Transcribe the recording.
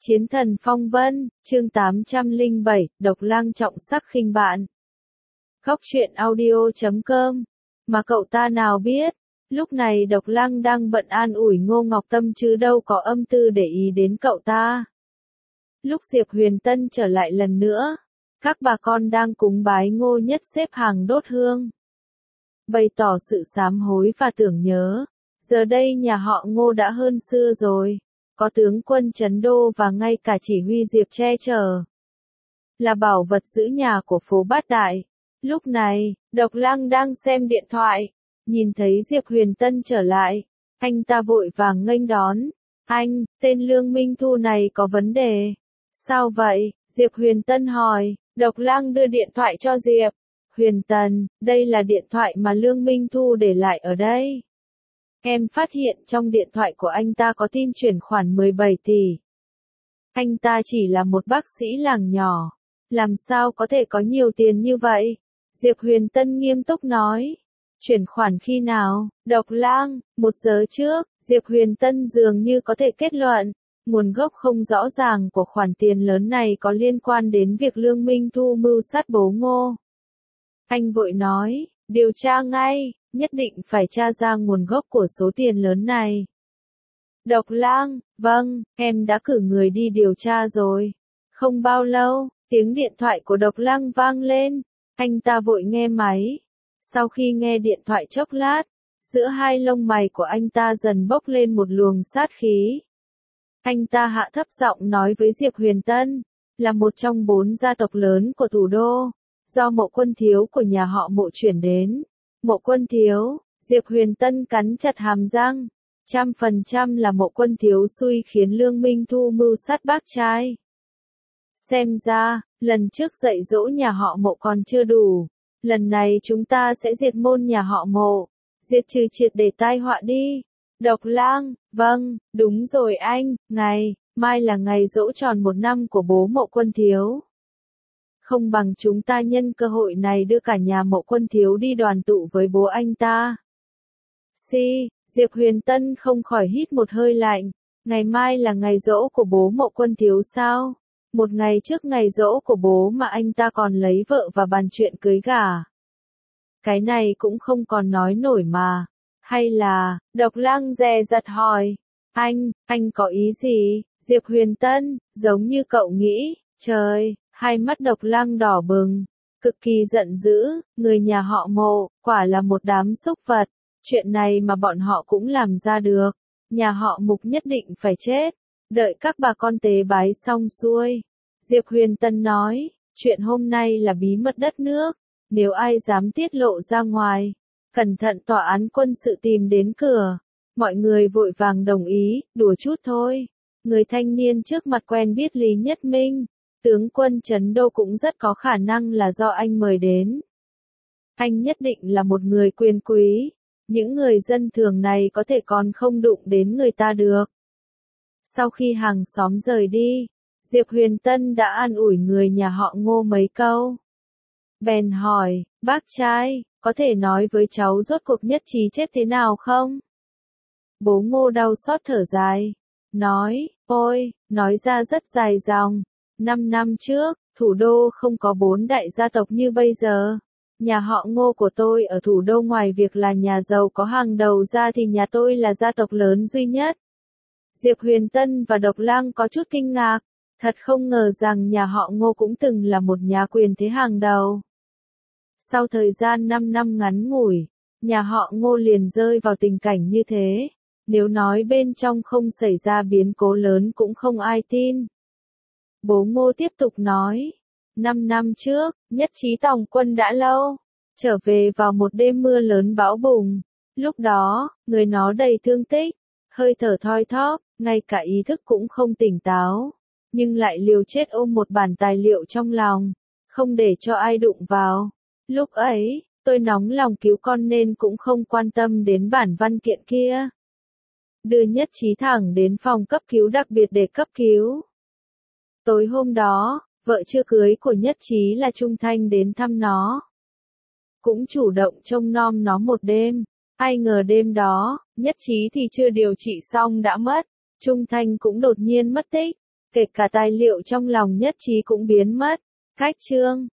Chiến thần phong vân, chương 807, độc lang trọng sắc khinh bạn. Góc truyện audio.com. Mà cậu ta nào biết, lúc này độc lang đang bận an ủi Ngô Ngọc Tâm chứ đâu có âm tư để ý đến cậu ta. Lúc Diệp Huyền Tân trở lại lần nữa, các bà con đang cúng bái Ngô Nhất xếp hàng đốt hương, bày tỏ sự sám hối và tưởng nhớ. Giờ đây nhà họ Ngô đã hơn xưa rồi. Có tướng quân trấn đô và ngay cả chỉ huy Diệp che chở. Là bảo vật giữ nhà của phố Bát Đại. Lúc này, Độc Lang đang xem điện thoại. Nhìn thấy Diệp Huyền Tân trở lại. Anh ta vội vàng nghênh đón. Anh, tên Lương Minh Thu này có vấn đề. Sao vậy? Diệp Huyền Tân hỏi. Độc Lang đưa điện thoại cho Diệp. Huyền Tân, đây là điện thoại mà Lương Minh Thu để lại ở đây. Em phát hiện trong điện thoại của anh ta có tin chuyển khoản 17 tỷ. Anh ta chỉ là một bác sĩ làng nhỏ. Làm sao có thể có nhiều tiền như vậy? Diệp Huyền Tân nghiêm túc nói. Chuyển khoản khi nào? Độc Lang, 1 giờ trước. Diệp Huyền Tân dường như có thể kết luận. Nguồn gốc không rõ ràng của khoản tiền lớn này có liên quan đến việc Lương Minh Thu mưu sát bố Ngô. Anh vội nói, điều tra ngay. Nhất định phải tra ra nguồn gốc của số tiền lớn này. Độc Lang, vâng, em đã cử người đi điều tra rồi. Không bao lâu, tiếng điện thoại của Độc Lang vang lên. Anh ta vội nghe máy. Sau khi nghe điện thoại chốc lát, giữa hai lông mày của anh ta dần bốc lên một luồng sát khí. Anh ta hạ thấp giọng nói với Diệp Huyền Tân, là một trong 4 gia tộc lớn của thủ đô, do Mộ Quân Thiếu của nhà họ Mộ chuyển đến. Mộ Quân Thiếu, Diệp Huyền Tân cắn chặt hàm răng, 100% là Mộ Quân Thiếu xui khiến Lương Minh Thu mưu sát bác trai. Xem ra, lần trước dạy dỗ nhà họ Mộ còn chưa đủ, lần này chúng ta sẽ diệt môn nhà họ Mộ, diệt trừ triệt để tai họa đi. Độc Lang, vâng, đúng rồi anh, mai là ngày giỗ tròn 1 năm của bố Mộ Quân Thiếu. Không bằng chúng ta nhân cơ hội này đưa cả nhà Mộ Quân Thiếu đi đoàn tụ với bố anh ta. Diệp Huyền Tân không khỏi hít một hơi lạnh. Ngày mai là ngày giỗ của bố Mộ Quân Thiếu sao? Một ngày trước ngày giỗ của bố mà anh ta còn lấy vợ và bàn chuyện cưới gả. Cái này cũng không còn nói nổi mà. Hay là, Độc Lang dè dặt hỏi. Anh có ý gì? Diệp Huyền Tân, giống như cậu nghĩ, trời. Hai mắt Độc Lang đỏ bừng, cực kỳ giận dữ, người nhà họ Mộ, quả là một đám súc vật, chuyện này mà bọn họ cũng làm ra được, nhà họ Mục nhất định phải chết, đợi các bà con tế bái xong xuôi. Diệp Huyền Tân nói, chuyện hôm nay là bí mật đất nước, nếu ai dám tiết lộ ra ngoài, cẩn thận tòa án quân sự tìm đến cửa. Mọi người vội vàng đồng ý, đùa chút thôi. Người thanh niên trước mặt quen biết Lý Nhất Minh. Tướng quân trấn đô cũng rất có khả năng là do anh mời đến. Anh nhất định là một người quyền quý. Những người dân thường này có thể còn không đụng đến người ta được. Sau khi hàng xóm rời đi, Diệp Huyền Tân đã an ủi người nhà họ Ngô mấy câu. Bèn hỏi, bác trai, có thể nói với cháu rốt cuộc Nhất Trí chết thế nào không? Bố Ngô đau xót thở dài. Nói, ôi, nói ra rất dài dòng. 5 năm trước, thủ đô không có 4 đại gia tộc như bây giờ. Nhà họ Ngô của tôi ở thủ đô ngoài việc là nhà giàu có hàng đầu ra thì nhà tôi là gia tộc lớn duy nhất. Diệp Huyền Tân và Độc Lang có chút kinh ngạc. Thật không ngờ rằng nhà họ Ngô cũng từng là một nhà quyền thế hàng đầu. Sau thời gian 5 năm ngắn ngủi, nhà họ Ngô liền rơi vào tình cảnh như thế. Nếu nói bên trong không xảy ra biến cố lớn cũng không ai tin. Bố Ngô tiếp tục nói, 5 năm trước, Nhất Trí tòng quân đã lâu, trở về vào một đêm mưa lớn bão bùng. Lúc đó, người nó đầy thương tích, hơi thở thoi thóp, ngay cả ý thức cũng không tỉnh táo, nhưng lại liều chết ôm một bản tài liệu trong lòng, không để cho ai đụng vào. Lúc ấy, tôi nóng lòng cứu con nên cũng không quan tâm đến bản văn kiện kia. Đưa Nhất Trí thẳng đến phòng cấp cứu đặc biệt để cấp cứu. Tối hôm đó, vợ chưa cưới của Nhất Trí là Trung Thanh đến thăm nó. Cũng chủ động trông nom nó một đêm. Ai ngờ đêm đó, Nhất Trí thì chưa điều trị xong đã mất. Trung Thanh cũng đột nhiên mất tích. Kể cả tài liệu trong lòng nhất trí cũng biến mất. Cách chương